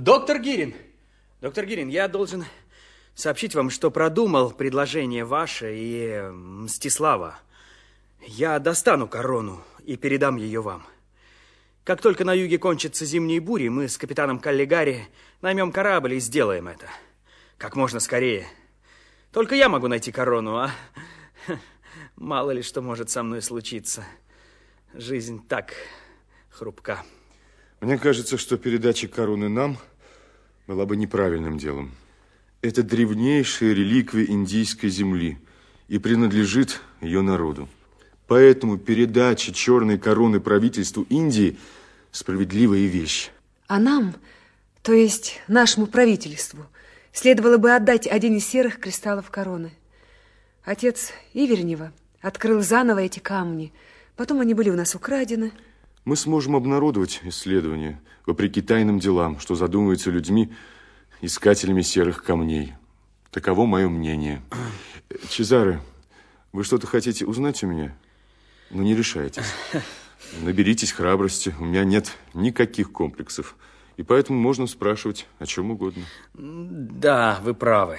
Доктор Гирин, я должен сообщить вам, что продумал предложение ваше и Мстислава. Я достану корону и передам ее вам. Как только на юге кончатся зимние бури, мы с капитаном Каллигари наймем корабль и сделаем это. Как можно скорее. Только я могу найти корону, а мало ли что может со мной случиться. Жизнь так хрупка. Мне кажется, что передача короны нам была бы неправильным делом. Это древнейшая реликвия индийской земли и принадлежит ее народу. Поэтому передача черной короны правительству Индии – справедливая вещь. А нам, то есть нашему правительству, следовало бы отдать один из серых кристаллов короны. Отец Ивернева открыл заново эти камни. Потом они были у нас украдены. Мы сможем обнародовать исследования, вопреки тайным делам, что задумываются людьми, искателями серых камней. Таково мое мнение. Чезаре, вы что-то хотите узнать у меня? Но не решайтесь. Наберитесь храбрости. У меня нет никаких комплексов. И поэтому можно спрашивать о чем угодно. Да, вы правы.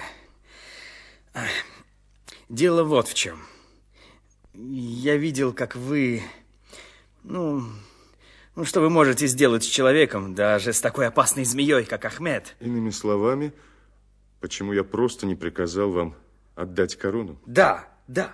Дело вот в чем. Я видел, как вы... что вы можете сделать с человеком, даже с такой опасной змеей, как Ахмед. Иными словами, почему я просто не приказал вам отдать корону? Да.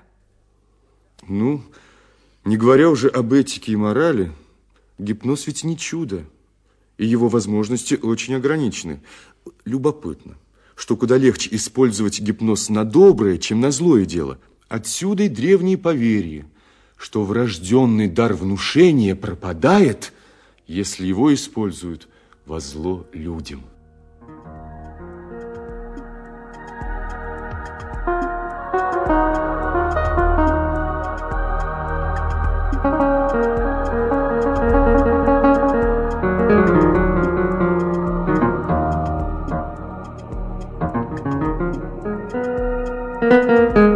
Не говоря уже об этике и морали, гипноз ведь не чудо, и его возможности очень ограничены. Любопытно, что куда легче использовать гипноз на доброе, чем на злое дело. Отсюда и древние поверья, что врожденный дар внушения пропадает, если его используют во зло людям. Thank you.